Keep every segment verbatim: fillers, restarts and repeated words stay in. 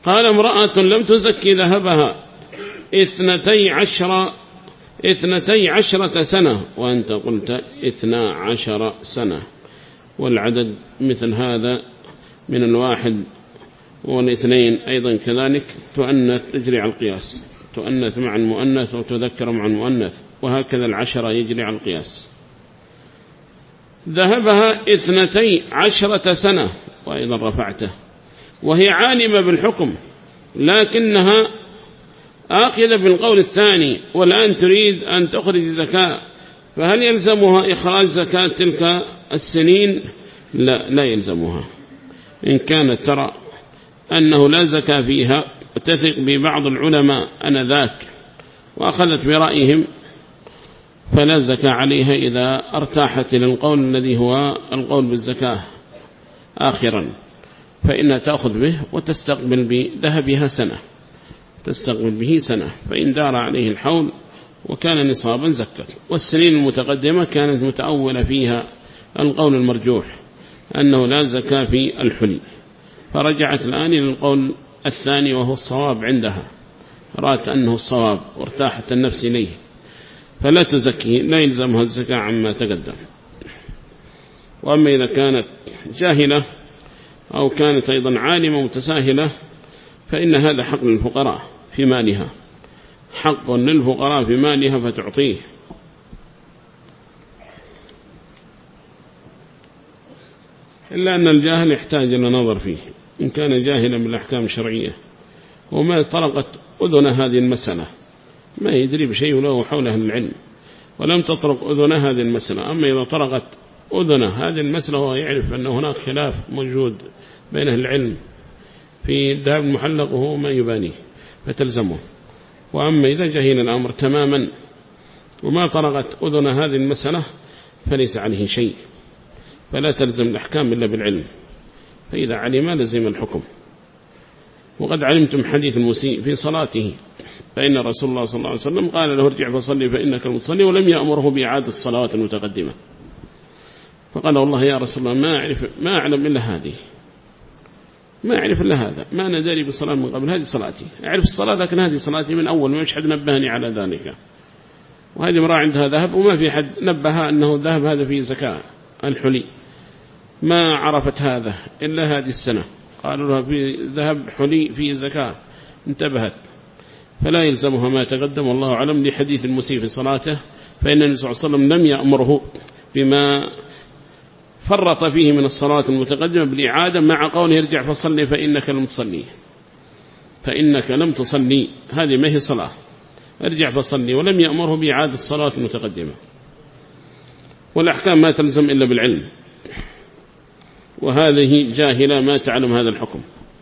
قال امرأة لم تزكي ذهبها اثنتي عشر اثنتي عشرة سنة وأنت قلت اثنا عشر سنة، والعدد مثل هذا من الواحد والاثنين أيضا كذلك تؤنث تجري على القياس، تؤنث مع المؤنث وتذكر مع المؤنث، وهكذا العشرة يجري على القياس. ذهبها اثنتي عشرة سنة وأيضا رفعته، وهي عالمة بالحكم لكنها آخذة بالقول الثاني والآن تريد أن تخرج زكاة، فهل يلزمها إخراج زكاة تلك السنين؟ لا لا يلزمها. إن كانت ترى أنه لا زكاة فيها وتثق ببعض العلماء أنذاك وأخذت برأيهم فلا زكاة عليها إذا ارتاحت للقول الذي هو القول بالزكاة آخرا، فإنها تأخذ به وتستقبل بذهبها سنة، تستقبل به سنة، فإن دار عليه الحول وكان نصابا زكت. والسنين المتقدمة كانت متأولة فيها القول المرجوح أنه لا زكاة في الحلي، فرجعت الآن إلى القول الثاني وهو الصواب عندها، رأت أنه الصواب وارتاحت النفس إليه، فلا تزكي، لا يلزمها الزكاة عما تقدم. وأما إذا كانت جاهلة أو كانت أيضا عالمة متساهلة فإن هذا حق للفقراء في مالها، حق للفقراء في مالها فتعطيه. إلا أن الجاهل يحتاج إلى نظر فيه، إن كان جاهلا بالأحكام الشرعية وما طرقت أذن هذه المسألة ما يدري بشيء له حولها العلم ولم تطرق أذن هذه المسألة. أما إذا طرقت أذن هذه المسألة وهو يعرف أن هناك خلاف موجود بين أهل العلم في الذهب المحلق وهو ما يبانيه فتلزمه. وأما إذا جهل الأمر تماما وما طرقت أذن هذه المسألة فليس عليه شيء، فلا تلزم الأحكام إلا بالعلم، فإذا علم لزم الحكم. وقد علمتم حديث المسيء في صلاته، فإن رسول الله صلى الله عليه وسلم قال له ارجع فصلي فإنك المتصلي، ولم يأمره بإعادة الصلوات المتقدمة. فقال والله يا رسول الله ما أعرف ما أعلم إلا هذه، ما أعرف إلا هذا، ما أنا داري بالصلاة من قبل، هذه صلاتي، أعرف الصلاة لكن هذه صلاتي من أول، ما حد نبهني على ذلك. وهذه امرأة عندها ذهب وما في حد نبهها أنه الذهب هذا فيه زكاة الحلي، ما عرفت هذا إلا هذه السنة، قالوا لها في ذهب حلي فيه زكاة انتبهت، فلا يلزمها ما تقدم والله أعلم لحديث المسيء في صلاته. فإن النبي صلى الله عليه وسلم لم يأمره بما فرط فيه من الصلاة المتقدمة بالإعادة مع قوله ارجع فصلي فإنك لم تصلي، فإنك لم تصلي هذه ما هي صلاة، ارجع فصلي، ولم يأمره بإعادة الصلاة المتقدمة. والأحكام ما تلزم إلا بالعلم، وهذه جاهلة ما تعلم هذا الحكم.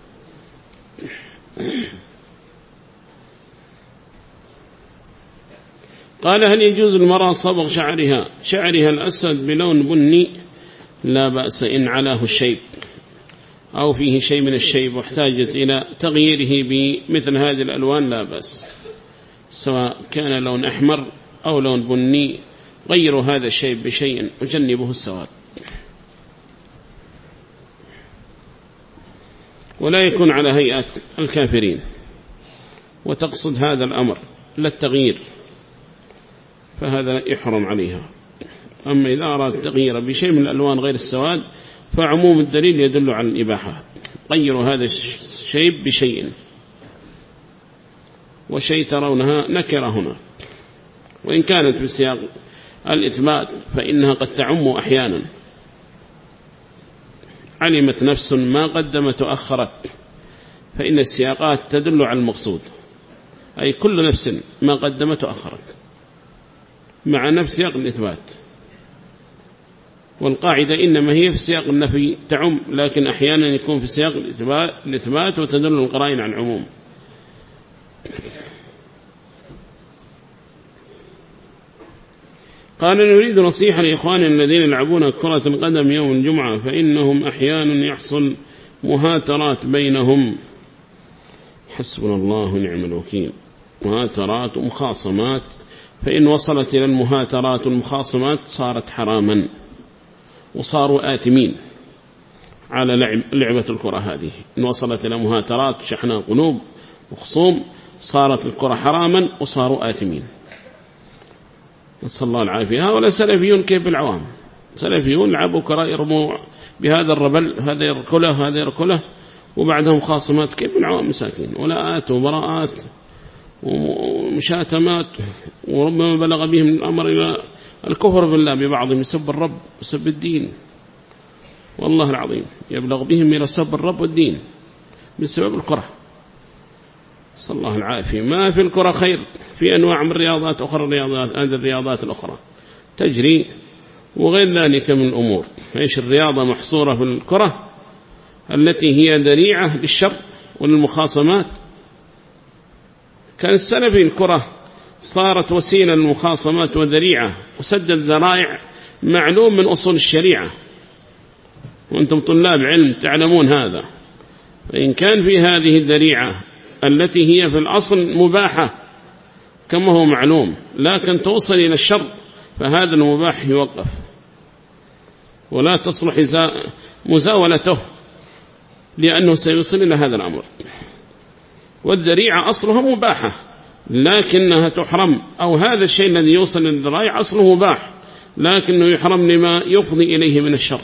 قال هل يجوز المرأة صبغ شعرها شعرها الأسود بلون بني؟ لا بأس إن علاه الشيب أو فيه شيء من الشيب واحتاجت إلى تغييره بمثل هذه الألوان لا بأس، سواء كان لون أحمر أو لون بني، غيروا هذا الشيء بشيء وجنبه السواد، ولا يكون على هيئة الكافرين وتقصد هذا الأمر لا التغيير، فهذا يحرم عليها. أما إذا أراد التغيير بشيء من الألوان غير السواد فعموم الدليل يدل على الإباحة، غيروا هذا الشيء بشيء، وشيء ترونها نكرة هنا، وإن كانت في سياق الإثبات فإنها قد تعم أحيانا، علمت نفس ما قدمت وأخرت، فإن السياقات تدل على المقصود، أي كل نفس ما قدمت وأخرت مع نفس سياق الإثبات. والقاعدة إنما هي في سياق النفي تعم، لكن أحيانا يكون في سياق الإثبات وتدل القرائن على العموم. قال نريد نصيحة لإخواننا الذين يلعبون كرة القدم يوم الجمعة، فإنهم أحيانا يحصل مهاترات بينهم، حسبنا الله ونعم الوكيل، مهاترات ومخاصمات، فإن وصلت إلى المهاترات والمخاصمات صارت حراما وصاروا آثمين، على لعب لعبة الكرة هذه، إن وصلت إلى مهاترات شحناء قلوب وخصوم صارت الكرة حراما وصاروا آثمين، نسأل الله العافية. هؤلاء سلفيون كيف العوام، سلفيون لعبوا كرة يرموا بهذا الربل، هذا يركله هذا يركله، وبعدهم خاصمات كيف العوام مساكين، ولاءات وبراءات ومشاتمات، وربما بلغ بهم الأمر إلى الكفر بالله ببعضهم، يسب الرب وسب الدين، والله العظيم يبلغ بهم إلى سب الرب والدين بسبب الكرة، صلى الله العافية. ما في الكرة خير، في أنواع من الرياضات أخرى، الرياضات هذه الرياضات الأخرى تجري وغير ذلك من الأمور. إيش الرياضة محصورة في الكرة التي هي ذريعة للشر وللمخاصمات. كان السلفي الكرة صارت وسيلة للمخاصمات وذريعة وسد الذرائع، معلوم من أصول الشريعة، وأنتم طلاب علم تعلمون هذا. فإن كان في هذه الذريعة التي هي في الأصل مباحة كما هو معلوم، لكن توصل إلى الشر، فهذا المباح يوقف ولا تصلح مزاولته، لأنه سيوصل إلى هذا الأمر. والذريعة أصلها مباحة لكنها تحرم، أو هذا الشيء الذي يوصل للذرائع أصله مباح لكنه يحرم لما يفضي إليه من الشر.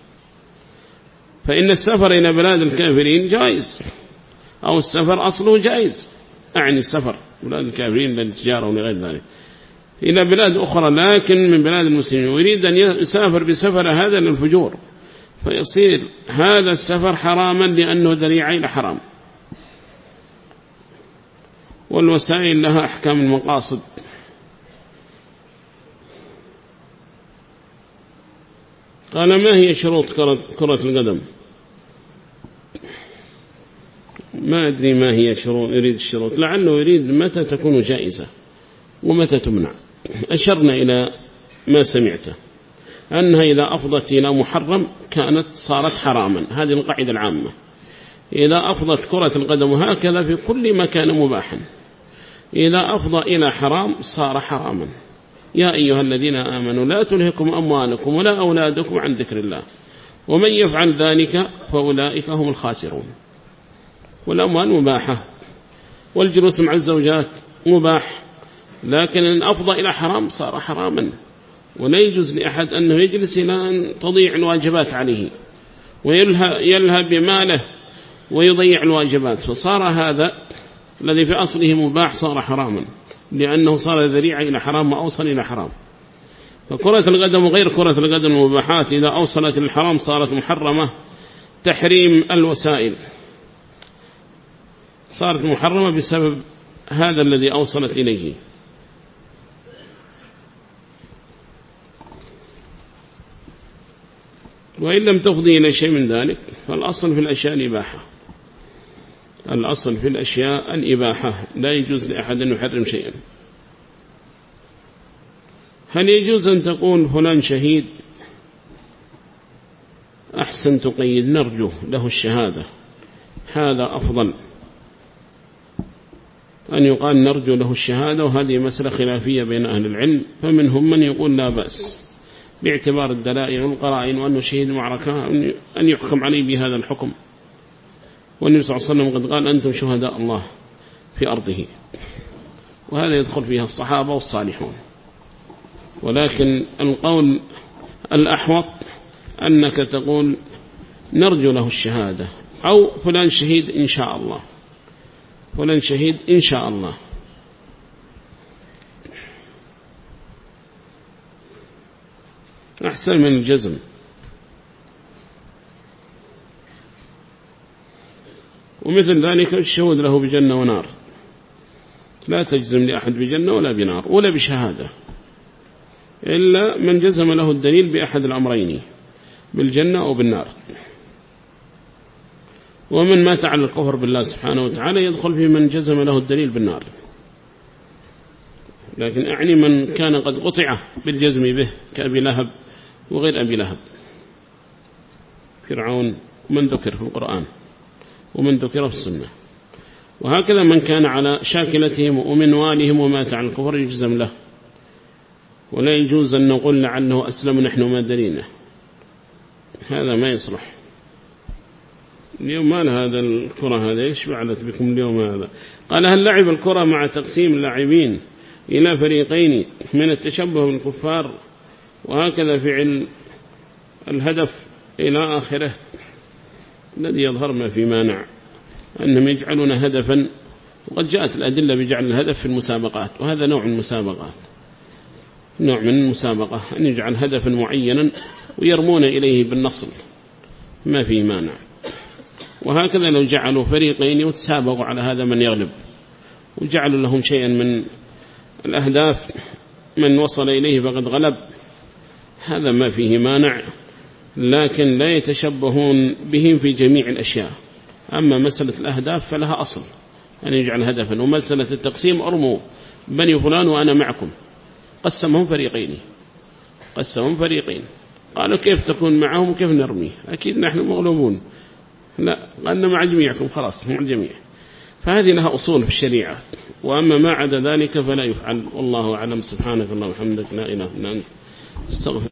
فإن السفر إلى بلاد الكافرين جائز، أو السفر أصله جائز، أعني السفر بلاد الكافرين للتجارة ولغير ذلك إلى بلاد أخرى لكن من بلاد المسلمين، ويريد أن يسافر بسفر هذا للفجور، فيصير هذا السفر حراما لأنه ذريعة إلى حرام. والوسائل لها أحكام المقاصد. قال ما هي شروط كرة القدم؟ ما أدري ما هي شروط، يريد الشروط، لعله يريد متى تكون جائزة ومتى تمنع. أشرنا إلى ما سمعته أنها إذا أفضت إلى محرم كانت صارت حراما، هذه القاعدة العامة. إذا أفضت كرة القدم هكذا في كل ما كان مباحا، إذا أفضى إلى حرام صار حراما. يا أيها الذين آمنوا لا تلهكم أموالكم ولا أولادكم عن ذكر الله ومن يفعل ذلك فأولئك هم الخاسرون. والأموال مباحة، والجلوس مع الزوجات مباح، لكن إن أفضى إلى حرام صار حراما، ولا يجوز لأحد أنه يجلس إلى أن تضيع الواجبات عليه ويلهى بماله ويضيع الواجبات، فصار هذا الذي في أصله مباح صار حراما، لأنه صار ذريعة إلى حرام وأوصل إلى حرام. فكرة القدم وغير كرة القدم المباحات إذا أوصلت للحرام صارت محرمة، تحريم الوسائل صارت محرمة بسبب هذا الذي أوصلت إليه. وإن لم تفضي إلى شيء من ذلك فالأصل في الأشياء الإباحة، الأصل في الأشياء الإباحة، لا يجوز لأحد أن يحرم شيئا. هل يجوز أن تقول فلان شهيد؟ أحسن تقيد نرجو له الشهادة، هذا أفضل أن يقال نرجو له الشهادة، وهذه مسألة خلافية بين أهل العلم، فمنهم من يقول لا بأس باعتبار الدلائل والقرائن وأنه شهيد معركة أن يحكم عليه بهذا الحكم. والنبي صلى الله عليه وسلم قد قال أنتم شهداء الله في أرضه، وهذا يدخل فيها الصحابة والصالحون. ولكن القول الأحوط أنك تقول نرجو له الشهادة، أو فلان شهيد إن شاء الله، فلان شهيد إن شاء الله. أحسن من الجزم. ومثل ذلك الشهود له بجنة ونار، لا تجزم لأحد بجنة ولا بنار ولا بشهادة، إلا من جزم له الدليل بأحد الأمرين، بالجنة أو بالنار. ومن مات على الكفر بالله سبحانه وتعالى يدخل في من جزم له الدليل بالنار. لكن أعني من كان قد قطع بالجزم به كأبي لهب وغير أبي لهب، فرعون من ذكر في القرآن ومن ذكر في السنة. وهكذا من كان على شاكلتهم ومنوالهم ومات على الكفر يجزم له، ولا يجوز أن نقول لعله أسلم نحن ما درينا، هذا ما يصلح. اليوم ما هذا الكرة هذا إيش فعلت بكم اليوم هذا؟ قال هل لعب الكرة مع تقسيم اللاعبين إلى فريقين من التشبه بالكفار وهكذا فعل الهدف إلى آخره؟ الذي يظهر ما في مانع أنهم يجعلون هدفا، وقد جاءت الأدلة بجعل الهدف في المسابقات، وهذا نوع من المسابقات، نوع من المسابقة أن يجعل هدفا معينا ويرمون إليه بالنصل ما في مانع. وهكذا لو جعلوا فريقين وتسابقوا على هذا من يغلب وجعلوا لهم شيئا من الأهداف، من وصل إليه فقد غلب، هذا ما فيه مانع، لكن لا يتشبهون بهم في جميع الأشياء. أما مسألة الأهداف فلها أصل أن يجعل هدفا، ومسألة التقسيم أرموا بني فلان وأنا معكم، قسمهم فريقين قسمهم فريقين قالوا كيف تكون معهم وكيف نرميه؟ أكيد نحن مغلوبون، لا قالنا مع جميعكم خلاص مع الجميع. فهذه لها أصول في الشريعة، وأما ما عدا ذلك فلا يفعل. والله أعلم. سبحانك اللهم وبحمدك لا إله إلا أنت استغفر.